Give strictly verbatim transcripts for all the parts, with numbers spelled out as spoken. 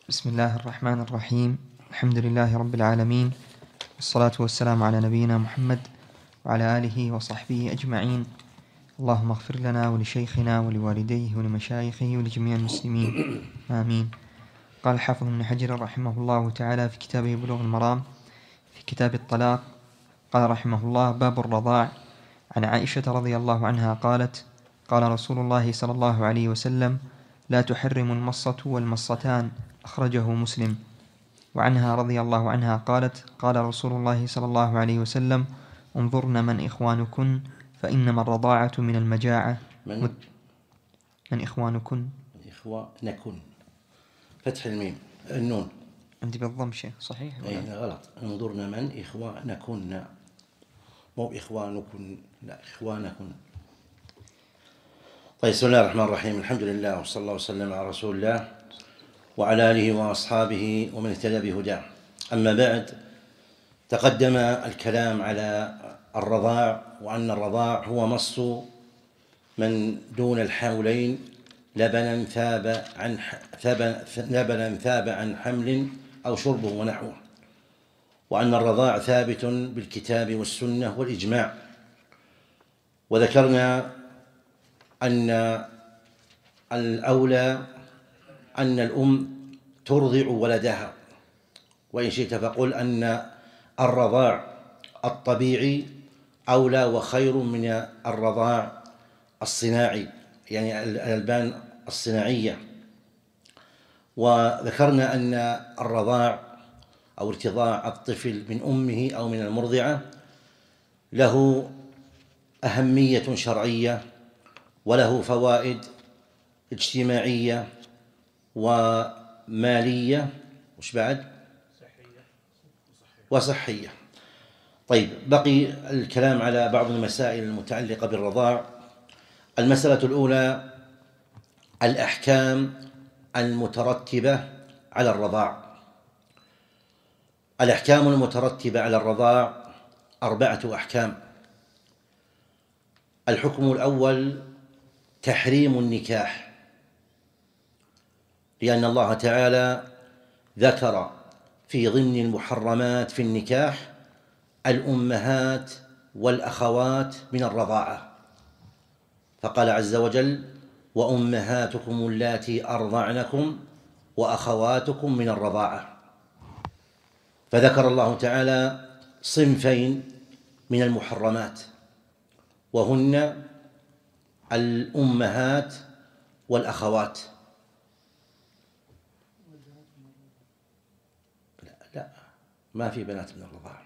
بسم الله الرحمن الرحيم. الحمد لله رب العالمين، والصلاة والسلام على نبينا محمد وعلى آله وصحبه أجمعين. اللهم اغفر لنا ولشيخنا ولوالديه ولمشايخه ولجميع المسلمين، آمين. قال الحافظ ابن حجر رحمه الله تعالى في كتابه بلوغ المرام في كتاب الطلاق، قال رحمه الله: باب الرضاع. عن عائشة رضي الله عنها قالت: قال رسول الله صلى الله عليه وسلم: لا تحرم المصة والمصتان، أخرجه مسلم. وعنها رضي الله عنها قالت: قال رسول الله صلى الله عليه وسلم: انظرن من إخوانكن فإنما الرضاعة من المجاعة. من, من إخوانكن، من إخوانكن، فتح الميم النون عندي بالضم شيء صحيح ولا؟ إيه غلط. انظرن من إخوانكن، مو إخوانكن، لا إخوانكن. طيب، بسم الله الرحمن الرحيم. الحمد لله وصلى الله وسلم على رسول الله وعلى آله وأصحابه ومن اهتدى بهداه. أما بعد، تقدم الكلام على الرضاع، وأن الرضاع هو مص من دون الحولين لبنا ثاب عن لبنا ثاب عن حمل أو شربه ونحوه، وأن الرضاع ثابت بالكتاب والسنة والإجماع. وذكرنا أن الأولى أن الأم ترضع ولدها، وإن شئت فقل أن الرضاع الطبيعي أولى وخير من الرضاع الصناعي، يعني الألبان الصناعية. وذكرنا أن الرضاع أو ارتضاع الطفل من أمه أو من المرضعة له أهمية شرعية، وله فوائد اجتماعية ومالية، وش بعد؟ وصحية. طيب، بقي الكلام على بعض المسائل المتعلقة بالرضاع. المسألة الأولى: الأحكام المترتبة على الرضاع. الأحكام المترتبة على الرضاع أربعة أحكام. الحكم الأول: تحريم النكاح، لأن الله تعالى ذكر في ضمن المحرمات في النكاح الأمهات والأخوات من الرضاعة، فقال عز وجل: وأمهاتكم اللاتي أرضعنكم وأخواتكم من الرضاعة. فذكر الله تعالى صنفين من المحرمات، وهن الأمهات والأخوات. لا, لا ما في بنات من الرضاعة،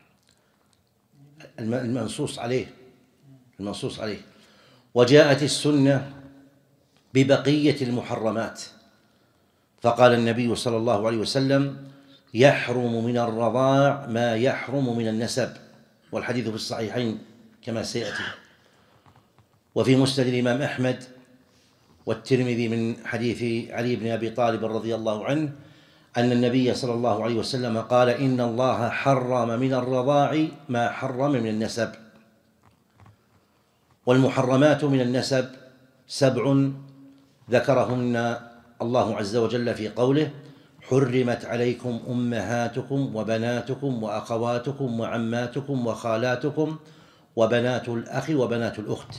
المنصوص عليه المنصوص عليه وجاءت السنة ببقية المحرمات، فقال النبي صلى الله عليه وسلم: يحرم من الرضاع ما يحرم من النسب، والحديث في الصحيحين كما سيأتي. وفي مسند الإمام أحمد والترمذي من حديث علي بن أبي طالب رضي الله عنه أن النبي صلى الله عليه وسلم قال: إن الله حرم من الرضاع ما حرم من النسب. والمحرمات من النسب سبع ذكرهن الله عز وجل في قوله: حرمت عليكم أمهاتكم وبناتكم وأخواتكم وعماتكم وخالاتكم وبنات الأخ وبنات الأخت.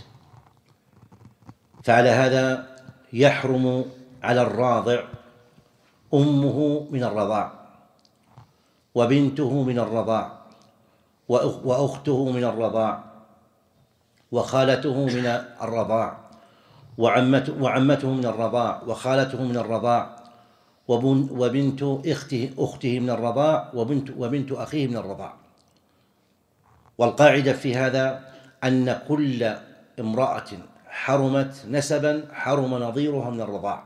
فعلى هذا يحرم على الراضع أمه من الرضاع، وبنته من الرضاع، وأخته من الرضاع، وخالته من الرضاع، وعمته من الرضاع، وخالته من الرضاع، وبنت أخته, أخته من الرضاع، وبنت, وبنت أخيه من الرضاع. والقاعدة في هذا أن كل امرأة حرمت نسبا حرم نظيرها من الرضاع.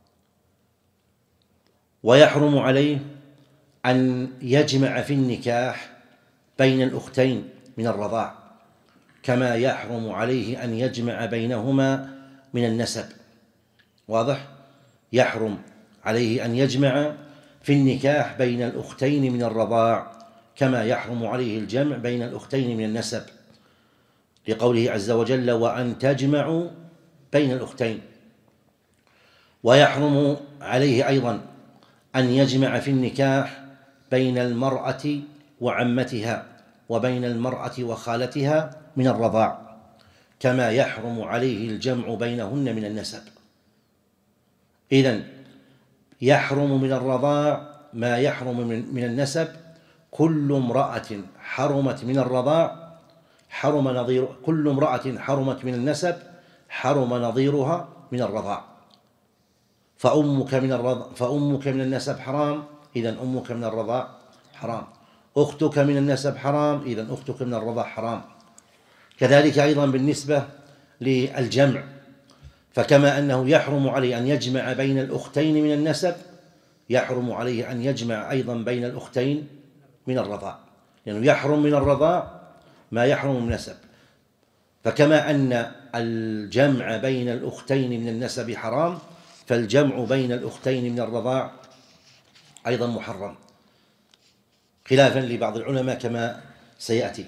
ويحرم عليه أن يجمع في النكاح بين الأختين من الرضاع، كما يحرم عليه أن يجمع بينهما من النسب. واضح؟ يحرم عليه أن يجمع في النكاح بين الأختين من الرضاع كما يحرم عليه الجمع بين الأختين من النسب، لقوله عز وجل: وأن تجمعوا بين الأختين. ويحرم عليه أيضا أن يجمع في النكاح بين المرأة وعمتها وبين المرأة وخالتها من الرضاع، كما يحرم عليه الجمع بينهن من النسب. إذن يحرم من الرضاع ما يحرم من النسب. كل امرأة حرمت من الرضاع حرم نظير كل امرأة حرمت من النسب حرم نظيرها من الرضاع. فأمك من الرضاع فأمك من النسب حرام، إذن أمك من الرضاع حرام. أختك من النسب حرام، إذن أختك من الرضاع حرام. كذلك أيضا بالنسبة للجمع، فكما أنه يحرم عليه أن يجمع بين الأختين من النسب، يحرم عليه أن يجمع أيضا بين الأختين من الرضاع، لأنه يعني يحرم من الرضاع ما يحرم من النسب. فكما أن الجمع بين الأختين من النسب حرام، فالجمع بين الأختين من الرضاع أيضا محرم، خلافا لبعض العلماء كما سيأتي.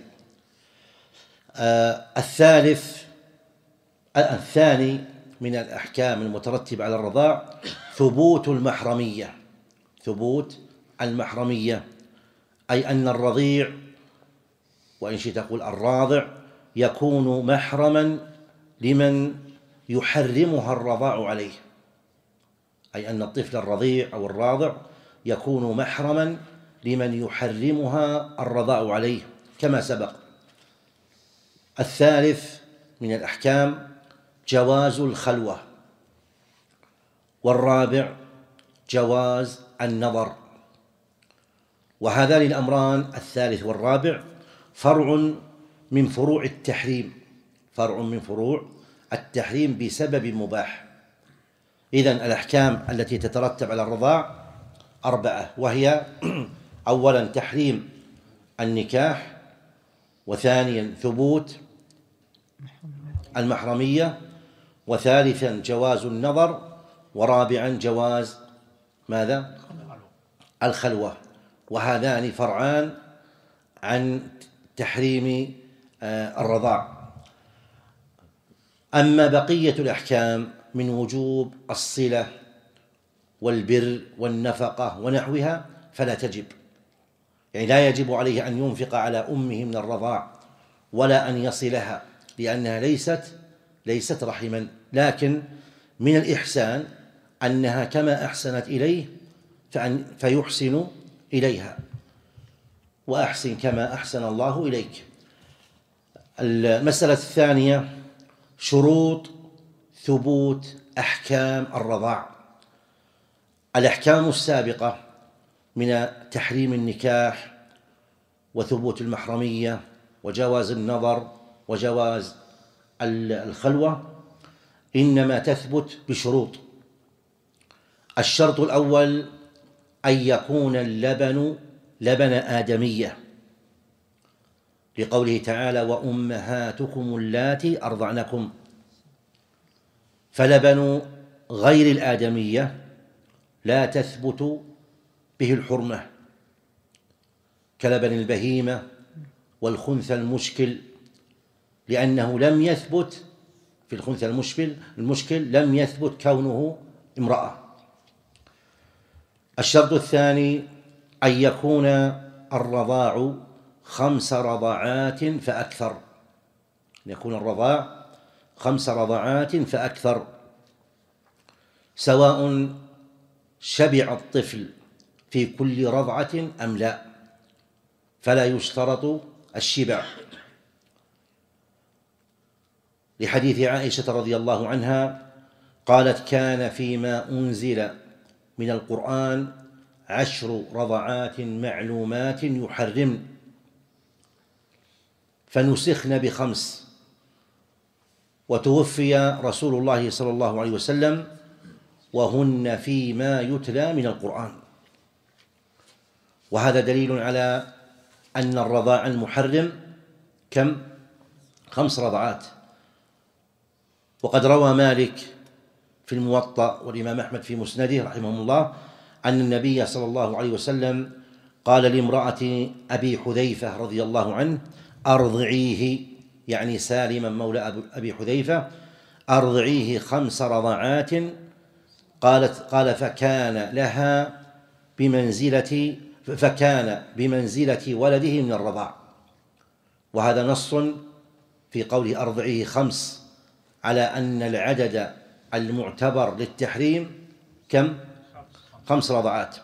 آه الثالث الثاني من الأحكام المترتبة على الرضاع ثبوت المحرمية. ثبوت المحرمية أي أن الرضيع، وإن شئت تقول الراضع، يكون محرما لمن يحرمها الرضاع عليه. أي أن الطفل الرضيع أو الراضع يكون محرما لمن يحرمها الرضاع عليه كما سبق. الثالث من الأحكام جواز الخلوة، والرابع جواز النظر. وهذان الأمران الثالث والرابع فرع من فروع التحريم فرع من فروع التحريم بسبب مباح. إذن الأحكام التي تترتب على الرضاع أربعة، وهي أولا تحريم النكاح، وثانيا ثبوت المحرمية، وثالثا جواز النظر، ورابعا جواز ماذا؟ الخلوة. وهذان فرعان عن تحريم الرضاع. أما بقية الأحكام من وجوب الصلة والبر والنفقة ونحوها فلا تجب، يعني لا يجب عليه أن ينفق على أمه من الرضاع ولا أن يصلها، لأنها ليست ليست رحما، لكن من الإحسان أنها كما أحسنت إليه فأن فيحسن إليها، وأحسن كما أحسن الله إليك. المسألة الثانية شروط ثبوت أحكام الرضاع. الأحكام السابقة من تحريم النكاح وثبوت المحرمية وجواز النظر وجواز الخلوة إنما تثبت بشروط. الشرط الأول أن يكون اللبن لبن آدمية، لقوله تعالى وأمهاتكم اللاتي أرضعنكم، فلبن غير الآدمية لا تثبت به الحرمة، كلبن البهيمة والخنثى المشكل، لأنه لم يثبت في الخنثى المشكل المشكل لم يثبت كونه امرأة. الشرط الثاني أن يكون الرضاع خمس رضعات فأكثر، أن يكون الرضاع خمس رضعات فأكثر، سواء شبع الطفل في كل رضعة أم لا، فلا يشترط الشبع، لحديث عائشة رضي الله عنها قالت كان فيما أنزل من القرآن عشر رضعات معلومات يحرمن فنسخن بخمس، وتوفي رسول الله صلى الله عليه وسلم وهن فيما يتلى من القرآن. وهذا دليل على أن الرضاع المحرم كم؟ خمس رضعات. وقد روى مالك في الموطأ والإمام أحمد في مسنده رحمهم الله أن النبي صلى الله عليه وسلم قال لامرأة أبي حذيفة رضي الله عنه أرضعيه، يعني سالما مولى أبي حذيفة، أرضعيه خمس رضعات. قالت قال فكان لها بمنزلة فكان بمنزلة ولده من الرضاع، وهذا نص في قوله أرضعيه خمس على أن العدد المعتبر للتحريم كم؟ خمس رضعات.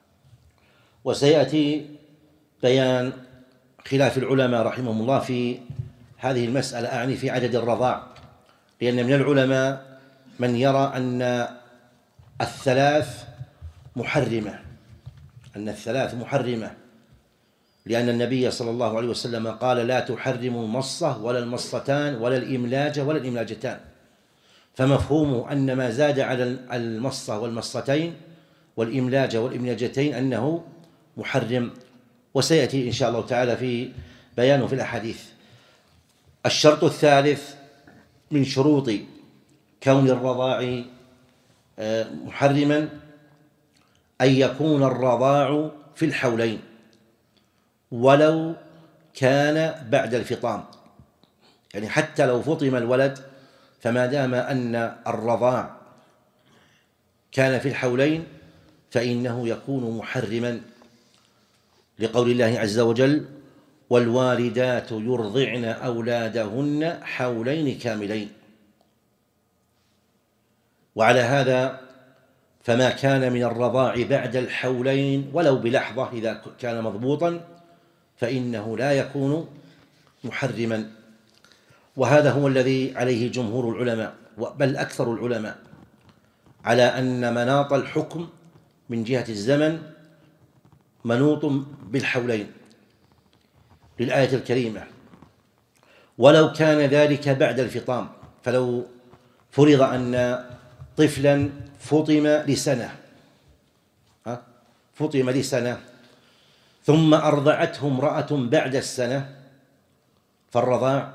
وسيأتي بيان خلاف العلماء رحمهم الله في هذه المسألة، أعني في عدد الرضاع، لأن من العلماء من يرى أن الثلاث محرمة أن الثلاث محرمة لأن النبي صلى الله عليه وسلم قال: لا تحرموا المصة ولا المصتان ولا الإملاجة ولا الإملاجتان، فمفهومه أن ما زاد على المصة والمصتين والإملاجة والإملاجتين أنه محرم، وسيأتي إن شاء الله تعالى في بيانه في الأحاديث. الشرط الثالث من شروط كون الرضاع محرما أن يكون الرضاع في الحولين ولو كان بعد الفطام، يعني حتى لو فطم الولد فما دام أن الرضاع كان في الحولين فإنه يكون محرما، لقول الله عز وجل: والوالدات يرضعن أولادهن حولين كاملين. وعلى هذا فما كان من الرضاع بعد الحولين ولو بلحظة إذا كان مضبوطا فإنه لا يكون محرما، وهذا هو الذي عليه جمهور العلماء بل أكثر العلماء، على أن مناط الحكم من جهة الزمن منوط بالحولين للآية الكريمة، ولو كان ذلك بعد الفطام. فلو فرض أن طفلا فطم لسنة فطم لسنة ثم أرضعته امرأة بعد السنة فالرضاع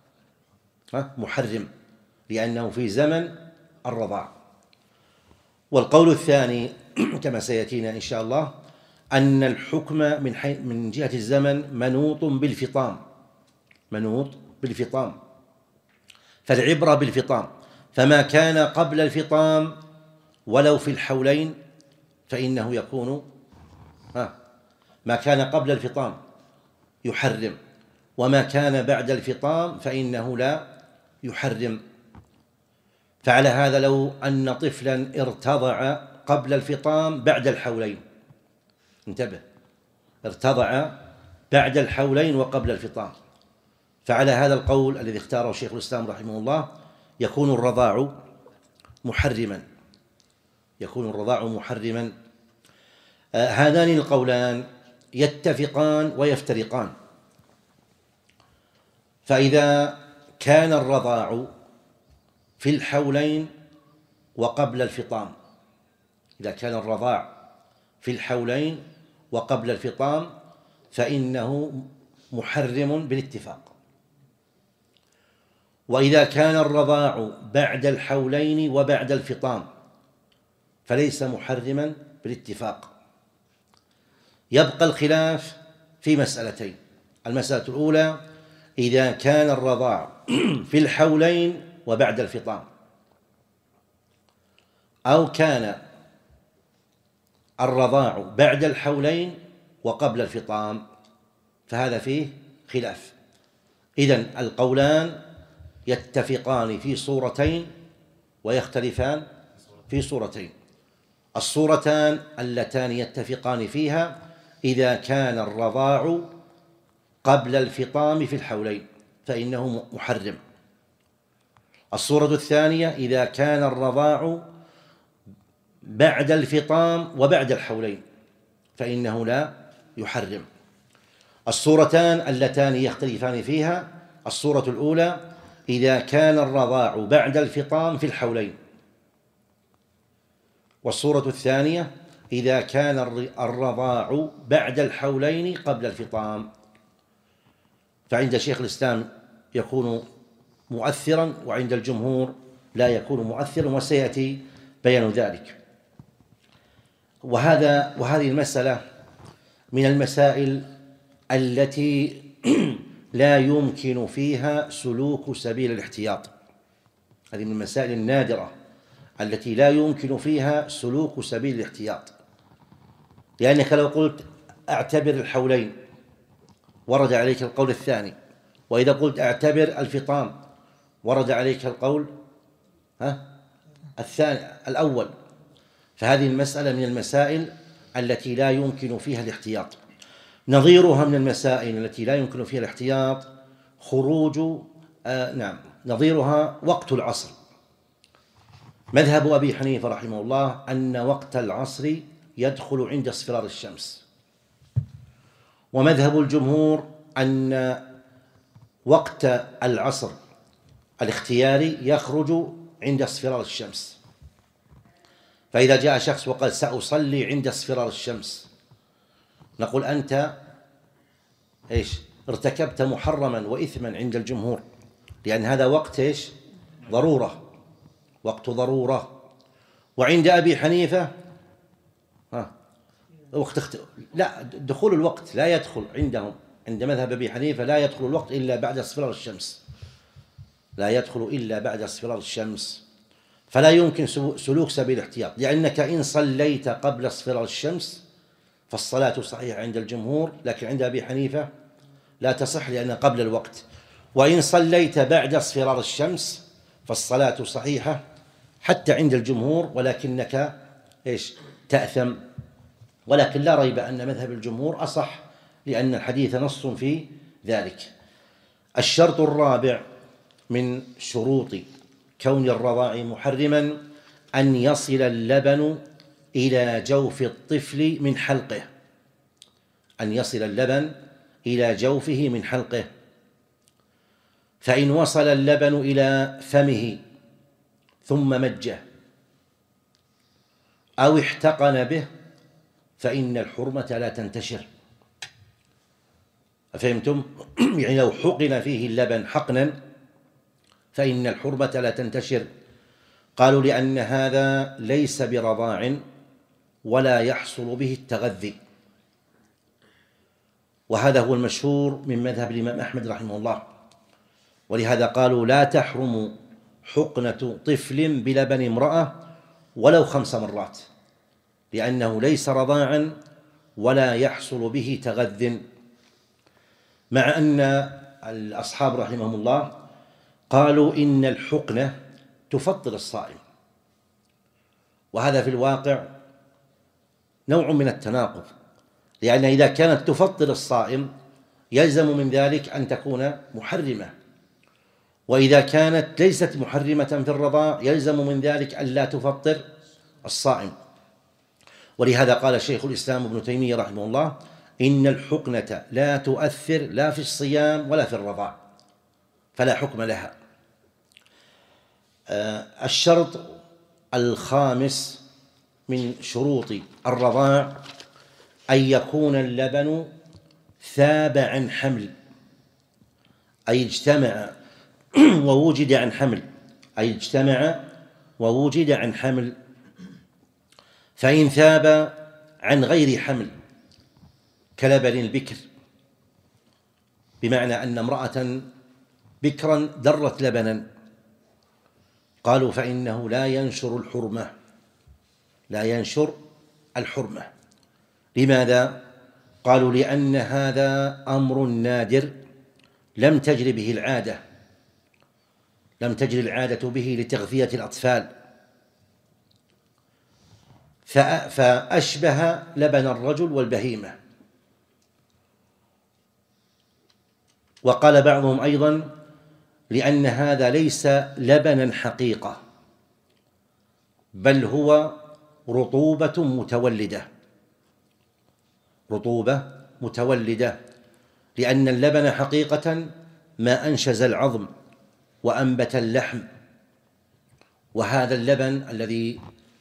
محرم لأنه في زمن الرضاع. والقول الثاني كما سيأتينا إن شاء الله أن الحكم من من جهة الزمن منوط بالفطام منوط بالفطام فالعبرة بالفطام، فما كان قبل الفطام ولو في الحولين فإنه يكون ما كان قبل الفطام يحرم، وما كان بعد الفطام فإنه لا يحرم. فعلى هذا لو أن طفلا ارتضع قبل الفطام بعد الحولين، انتبه، ارتضع بعد الحولين وقبل الفطام، فعلى هذا القول الذي اختاره شيخ الإسلام رحمه الله يكون الرضاع محرما يكون الرضاع محرما. آه هذان القولان يتفقان ويفترقان. فإذا كان الرضاع في الحولين وقبل الفطام إذا كان الرضاع في الحولين وقبل الفطام فإنه محرم بالاتفاق. وإذا كان الرضاع بعد الحولين وبعد الفطام فليس محرما بالاتفاق. يبقى الخلاف في مسألتين: المسألة الأولى إذا كان الرضاع في الحولين وبعد الفطام، أو كان الرضاع بعد الحولين وقبل الفطام، فهذا فيه خلاف. إذن القولان يتفقان في صورتين ويختلفان في صورتين. الصورتان اللتان يتفقان فيها إذا كان الرضاع قبل الفطام في الحولين فإنه محرم. الصورة الثانية إذا كان الرضاع بعد الفطام وبعد الحولين فإنه لا يحرم. الصورتان اللتان يختلفان فيها: الصورة الأولى إذا كان الرضاع بعد الفطام في الحولين، والصورة الثانية إذا كان الرضاع بعد الحولين قبل الفطام. فعند شيخ الإسلام يكون مؤثرا وعند الجمهور لا يكون مؤثرا، وسيأتي بيان ذلك. وهذا وهذه المسألة من المسائل التي لا يمكن فيها سلوك سبيل الاحتياط. هذه من المسائل النادرة التي لا يمكن فيها سلوك سبيل الاحتياط. لأنك لو قلت أعتبر الحولين ورد عليك القول الثاني، وإذا قلت أعتبر الفطام ورد عليك القول ها الثاني الأول. فهذه المسألة من المسائل التي لا يمكن فيها الاحتياط. نظيرها من المسائل التي لا يمكن فيها الاحتياط خروج آه نعم نظيرها وقت العصر. مذهب أبي حنيفة رحمه الله أن وقت العصر يدخل عند اصفرار الشمس، ومذهب الجمهور أن وقت العصر الاختياري يخرج عند اصفرار الشمس. فإذا جاء شخص وقال سأصلي عند اصفرار الشمس، نقول أنت إيش ارتكبت محرما وإثما عند الجمهور، لأن هذا وقت إيش ضرورة، وقت ضرورة. وعند أبي حنيفة ها وقت اخت... لا دخول الوقت لا يدخل عندهم، عند مذهب أبي حنيفة لا يدخل الوقت إلا بعد اصفرار الشمس، لا يدخل إلا بعد اصفرار الشمس. فلا يمكن سلوك سبيل الاحتياط، لأنك إن صليت قبل اصفرار الشمس فالصلاة صحيحة عند الجمهور، لكن عند أبي حنيفة لا تصح لأنها قبل الوقت. وإن صليت بعد اصفرار الشمس فالصلاة صحيحة حتى عند الجمهور، ولكنك إيش تأثم. ولكن لا ريب أن مذهب الجمهور أصح، لأن الحديث نص في ذلك. الشرط الرابع من شروط كون الرضاع محرما أن يصل اللبن إلى جوف الطفل من حلقه، أن يصل اللبن إلى جوفه من حلقه. فإن وصل اللبن إلى فمه ثم مجه أو احتقن به فإن الحرمة لا تنتشر. فهمتم؟ يعني لو حقن فيه اللبن حقنا فإن الحرمة لا تنتشر. قالوا لأن هذا ليس برضاع ولا يحصل به التغذي، وهذا هو المشهور من مذهب الإمام أحمد رحمه الله. ولهذا قالوا لا تحرم حقنة طفل بلبن امرأة ولو خمس مرات، لأنه ليس رضاعا ولا يحصل به تغذ. مع أن الأصحاب رحمهم الله قالوا إن الحقنة تفطر الصائم، وهذا في الواقع نوع من التناقض، لأن إذا كانت تفطر الصائم يلزم من ذلك أن تكون محرمة، وإذا كانت ليست محرمة في الرضاع يلزم من ذلك أن لا تفطر الصائم. ولهذا قال شيخ الإسلام ابن تيمية رحمه الله إن الحقنة لا تؤثر لا في الصيام ولا في الرضاع، فلا حكم لها. الشرط الخامس من شروط الرضاع أن يكون اللبن ثاب عن حمل، أي اجتمع ووجد عن حمل، أي اجتمع ووجد عن حمل. فإن ثاب عن غير حمل كلبن البكر، بمعنى أن امرأة بكرا درت لبنا، قالوا فإنه لا ينشر الحرمة، لا ينشر الحرمة. لماذا؟ قالوا لأن هذا أمر نادر لم تجر به العادة، لم تجري العادة به لتغذية الأطفال، فأشبه لبن الرجل والبهيمة. وقال بعضهم أيضا لأن هذا ليس لبنا حقيقة، بل هو رطوبة متولدة، رطوبة متولدة، لأن اللبن حقيقة ما أنشز العظم وأنبت اللحم، وهذا اللبن الذي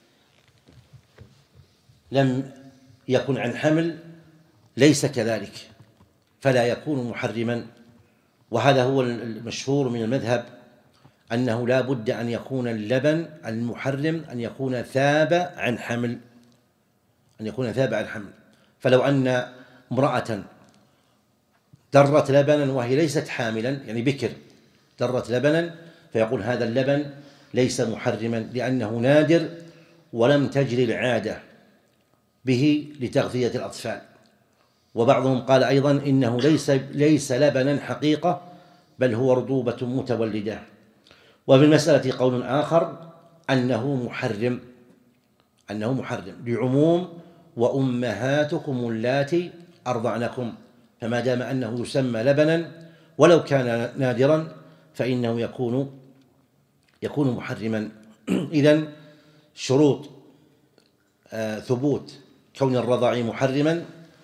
لم يكن عن حمل ليس كذلك، فلا يكون محرما. وهذا هو المشهور من المذهب أنه لا بد أن يكون اللبن المحرم أن يكون ثاب عن حمل، أن يكون ثاب عن حمل. فلو أن امرأة درت لبنا وهي ليست حاملا، يعني بكر درت لبنا، فيقول هذا اللبن ليس محرما لأنه نادر ولم تجري العادة به لتغذية الأطفال. وبعضهم قال أيضا إنه ليس ليس لبنا حقيقة بل هو رطوبة متولدة. وفي المسألة قول آخر أنه محرم أنه محرم لعموم وأمهاتكم اللاتي أرضعنكم، فما دام أنه يسمى لبنا ولو كان نادرا فإنه يكون يكون محرما. إذن شروط آه ثبوت كون الرضع محرما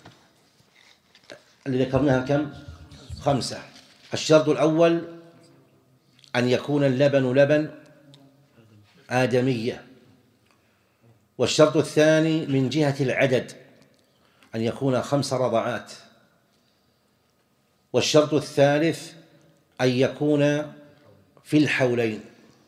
اللي ذكرناها كم؟ خمسة. الشرط الأول أن يكون اللبن لبن آدمية. والشرط الثاني من جهة العدد أن يكون خمس رضعات. والشرط الثالث أن يكون في الحولين.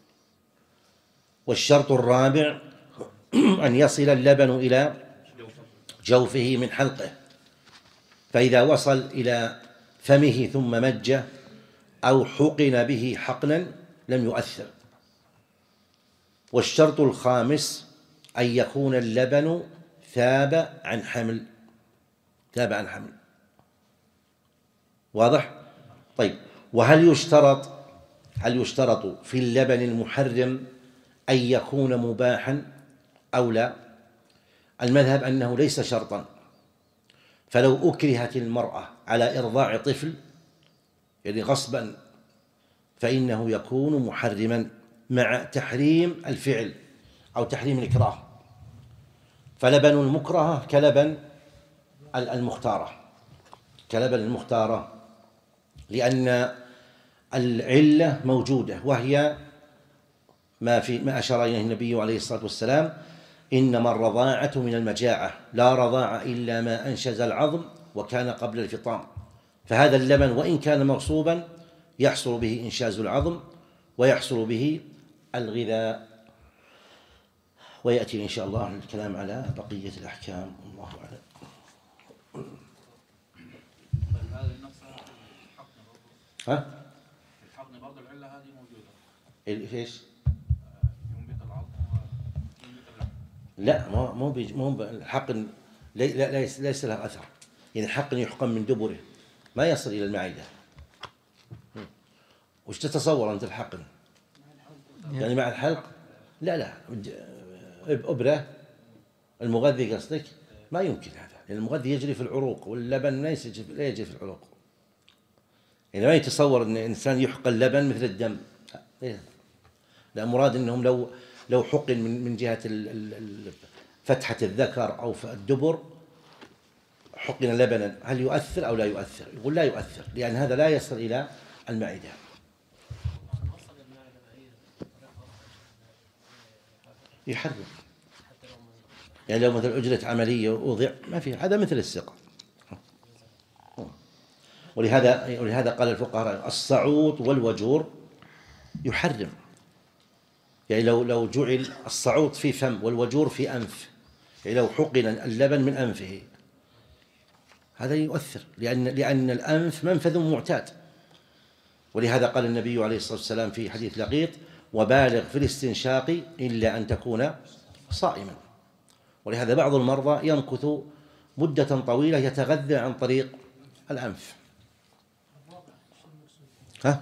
والشرط الرابع أن يصل اللبن إلى جوفه من حلقه، فإذا وصل إلى فمه ثم مج أو حقن به حقنا لم يؤثر. والشرط الخامس أن يكون اللبن ثاب عن حمل ثاب عن حمل واضح؟ طيب، وهل يشترط هل يشترط في اللبن المحرم أن يكون مباحا أو لا؟ المذهب أنه ليس شرطا، فلو أكرهت المرأة على إرضاع طفل يعني غصبا فإنه يكون محرما مع تحريم الفعل أو تحريم الإكراه. فلبن المكرهة كلبن المختارة كلبن المختارة لأن العلة موجودة، وهي ما في ما أشار إليه النبي عليه الصلاة والسلام: إنما الرضاعة من المجاعة، لا رضاعة إلا ما أنشز العظم وكان قبل الفطام. فهذا اللبن وإن كان مغصوبا يحصل به إنشاز العظم ويحصل به الغذاء. ويأتي إن شاء الله الكلام على بقية الأحكام. الله أعلم. ها؟ الحقن برضه العلة هذه موجودة. ايش؟ ينبت العظم وينبت اللحم. لا، مو مو مو الحقن ليس ليس له أثر. يعني الحقن يحقن من دبره ما يصل إلى المعدة. وش تتصور أنت الحقن؟ يعني مع الحلق؟ لا لا، إبرة المغذي قصدك؟ ما يمكن هذا، لأن المغذي يجري في العروق واللبن لا يجري في العروق. يعني ما يتصور أن الإنسان يحقن لبن مثل الدم. لا، مراد أنهم لو لو حقن من من جهة فتحة الذكر أو الدبر حقن لبنا هل يؤثر أو لا يؤثر؟ يقول لا يؤثر، لأن هذا لا يصل إلى المعدة. يحرم. يعني لو مثل أجرة عملية ووضع ما في، هذا مثل السقا. ولهذا ولهذا قال الفقهاء الصعوط والوجور يحرم. يعني لو لو جعل الصعوط في فم والوجور في أنف، يعني لو حقن اللبن من أنفه هذا يؤثر، لأن لأن الأنف منفذ معتاد. ولهذا قال النبي عليه الصلاة والسلام في حديث لقيط: وبالغ في الاستنشاق إلا أن تكون صائما. ولهذا بعض المرضى يمكث مدة طويلة يتغذى عن طريق الأنف. ها؟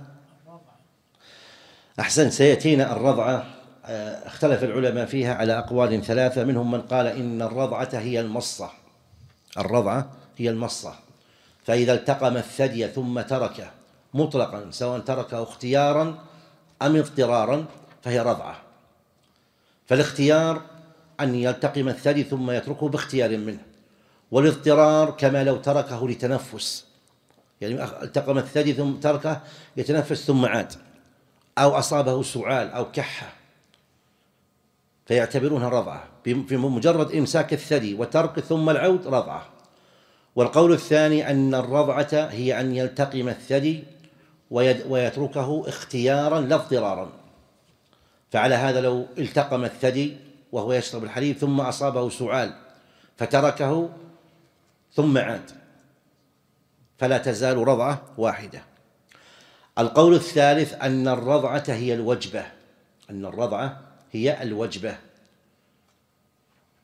أحسن، سيأتينا الرضعة. اختلف العلماء فيها على أقوال ثلاثة، منهم من قال إن الرضعة هي المصة الرضعة هي المصة فإذا التقم الثدي ثم تركه مطلقا سواء تركه اختيارا أم اضطرارا فهي رضعة. فالاختيار أن يلتقم الثدي ثم يتركه باختيار منه، والاضطرار كما لو تركه لتنفس، يعني التقم الثدي ثم تركه يتنفس ثم عاد، أو أصابه سعال أو كحة فيعتبرونها رضعة في مجرد إمساك الثدي وترك ثم العود رضعة. والقول الثاني أن الرضعة هي أن يلتقم الثدي ويتركه اختيارا لا اضطرارا. فعلى هذا لو التقم الثدي وهو يشرب الحليب ثم أصابه سعال فتركه ثم عاد فلا تزال رضعة واحدة. القول الثالث أن الرضعة هي الوجبة أن الرضعة هي الوجبة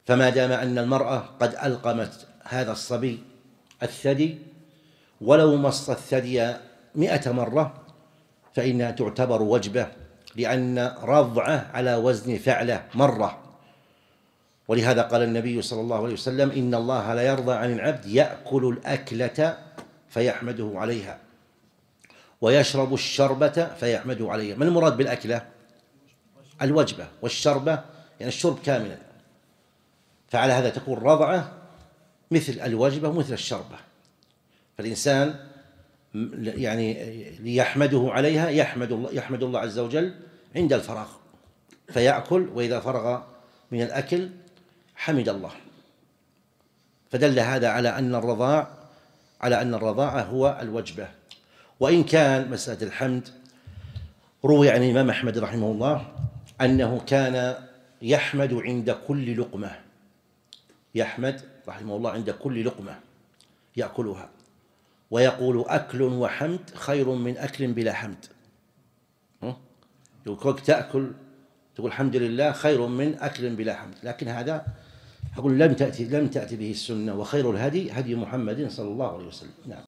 فما دام أن المرأة قد ألقمت هذا الصبي الثدي ولو مص الثدي مئة مرة فإنها تعتبر وجبة، لأن رضعه على وزن فعلة مرة. ولهذا قال النبي صلى الله عليه وسلم: إن الله لا يرضى عن العبد يأكل الأكلة فيحمده عليها ويشرب الشربة فيحمده عليها. ما المراد بالأكلة؟ الوجبة، والشربة يعني الشرب كاملا. فعلى هذا تكون رضعه مثل الوجبة ومثل الشربة. فالإنسان يعني ليحمده عليها يحمد الله, يحمد الله عز وجل عند الفراغ فيأكل، وإذا فرغ من الأكل حمد الله. فدل هذا على أن الرضاع على أن الرضاعة هو الوجبة. وإن كان مسألة الحمد روي عن الإمام أحمد رحمه الله أنه كان يحمد عند كل لقمة، يحمد رحمه الله عند كل لقمة يأكلها، ويقول: أكل وحمد خير من أكل بلا حمد. يقول تأكل تقول الحمد لله خير من أكل بلا حمد. لكن هذا أقول لم تأتي لم تأتي به السنة، وخير الهدي هدي محمد صلى الله عليه وسلم. نعم.